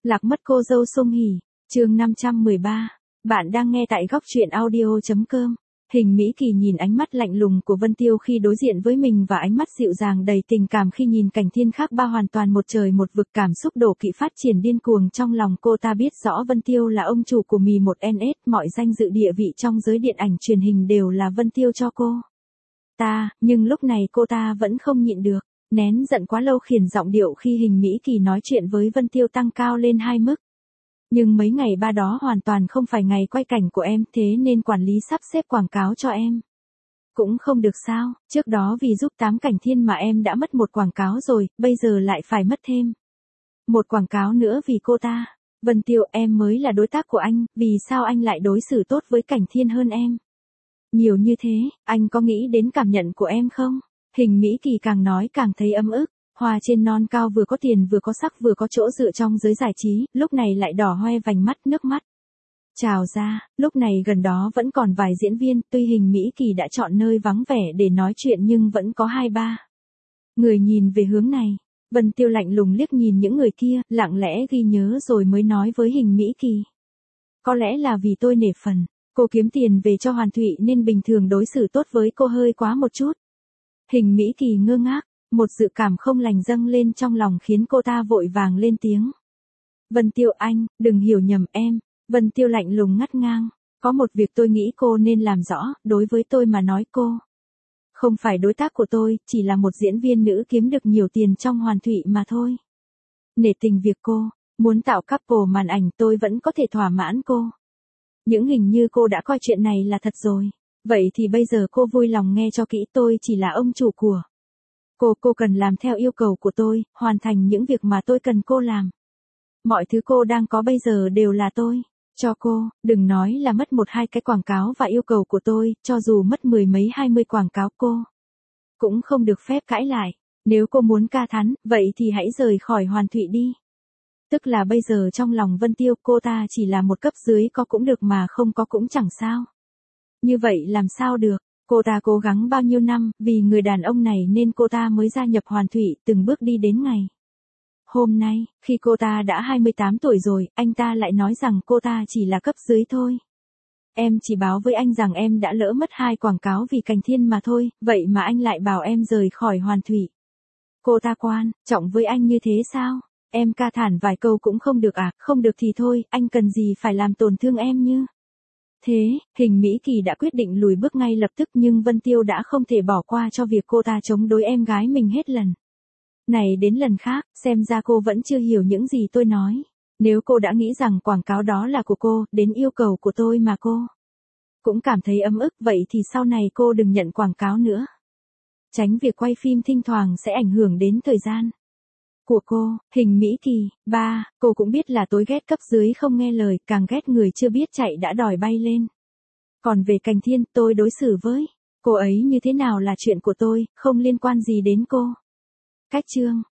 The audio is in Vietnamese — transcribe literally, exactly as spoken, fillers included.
Lạc mất cô dâu Song Hỷ, chương năm trăm mười ba. Bạn đang nghe tại góc truyện audio chấm com. Hình Mỹ Kỳ nhìn ánh mắt lạnh lùng của Vân Tiêu khi đối diện với mình và ánh mắt dịu dàng đầy tình cảm khi nhìn cảnh thiên khác ba hoàn toàn một trời một vực, cảm xúc đổ kỵ phát triển điên cuồng trong lòng cô ta. Biết rõ Vân Tiêu là ông chủ của mì một en ét, mọi danh dự địa vị trong giới điện ảnh truyền hình đều là Vân Tiêu cho cô ta, nhưng lúc này cô ta vẫn không nhịn được, nén giận quá lâu khiển giọng điệu khi Hình Mỹ Kỳ nói chuyện với Vân Tiêu tăng cao lên hai mức. Nhưng mấy ngày ba đó hoàn toàn không phải ngày quay cảnh của em, thế nên quản lý sắp xếp quảng cáo cho em cũng không được sao? Trước đó vì giúp tám cảnh thiên mà em đã mất một quảng cáo rồi, bây giờ lại phải mất thêm một quảng cáo nữa vì cô ta. Vân Tiêu, em mới là đối tác của anh, vì sao anh lại đối xử tốt với cảnh thiên hơn em nhiều như thế? Anh có nghĩ đến cảm nhận của em không? Hình Mỹ Kỳ càng nói càng thấy ấm ức. Hoa trên non cao vừa có tiền vừa có sắc vừa có chỗ dựa trong giới giải trí, lúc này lại đỏ hoe vành mắt, nước mắt trào ra. Lúc này gần đó vẫn còn vài diễn viên, tuy Hình Mỹ Kỳ đã chọn nơi vắng vẻ để nói chuyện nhưng vẫn có hai ba người nhìn về hướng này. Vân Tiêu lạnh lùng liếc nhìn những người kia, lặng lẽ ghi nhớ rồi mới nói với Hình Mỹ Kỳ. Có lẽ là vì tôi nể phần cô kiếm tiền về cho Hoàn Thụy nên bình thường đối xử tốt với cô hơi quá một chút. Hình Mỹ Kỳ ngơ ngác. Một dự cảm không lành dâng lên trong lòng khiến cô ta vội vàng lên tiếng. Vân Tiêu, anh, đừng hiểu nhầm em. Vân Tiêu lạnh lùng ngắt ngang. Có một việc tôi nghĩ cô nên làm rõ, đối với tôi mà nói cô không phải đối tác của tôi, chỉ là một diễn viên nữ kiếm được nhiều tiền trong Hoàn Thụy mà thôi. Nể tình việc cô muốn tạo couple màn ảnh, tôi vẫn có thể thỏa mãn cô. Những hình như cô đã coi chuyện này là thật rồi. Vậy thì bây giờ cô vui lòng nghe cho kỹ, tôi chỉ là ông chủ của Cô, cô cần làm theo yêu cầu của tôi, hoàn thành những việc mà tôi cần cô làm. Mọi thứ cô đang có bây giờ đều là tôi cho cô, đừng nói là mất một hai cái quảng cáo và yêu cầu của tôi, cho dù mất mười mấy hai mươi quảng cáo cô cũng không được phép cãi lại. Nếu cô muốn ca thán, vậy thì hãy rời khỏi Hoàn Thụy đi. Tức là bây giờ trong lòng Vân Tiêu cô ta chỉ là một cấp dưới, có cũng được mà không có cũng chẳng sao. Như vậy làm sao được? Cô ta cố gắng bao nhiêu năm, vì người đàn ông này nên cô ta mới gia nhập Hoàn Thụy, từng bước đi đến ngày hôm nay. Khi cô ta đã hai mươi tám tuổi rồi, anh ta lại nói rằng cô ta chỉ là cấp dưới thôi. Em chỉ báo với anh rằng em đã lỡ mất hai quảng cáo vì cảnh thiên mà thôi, vậy mà anh lại bảo em rời khỏi Hoàn Thụy. Cô ta quan trọng với anh như thế sao? Em ca thản vài câu cũng không được à? Không được thì thôi, anh cần gì phải làm tổn thương em như thế? Hình Mỹ Kỳ đã quyết định lùi bước ngay lập tức, nhưng Vân Tiêu đã không thể bỏ qua cho việc cô ta chống đối em gái mình hết lần này đến lần khác. Xem ra cô vẫn chưa hiểu những gì tôi nói. Nếu cô đã nghĩ rằng quảng cáo đó là của cô, đến yêu cầu của tôi mà cô cũng cảm thấy ấm ức, vậy thì sau này cô đừng nhận quảng cáo nữa. Tránh việc quay phim thỉnh thoảng sẽ ảnh hưởng đến thời gian của cô. Hình Mỹ Kỳ, ba, cô cũng biết là tôi ghét cấp dưới không nghe lời, càng ghét người chưa biết chạy đã đòi bay lên. Còn về cảnh thiên, tôi đối xử với cô ấy như thế nào là chuyện của tôi, không liên quan gì đến cô. Cách chương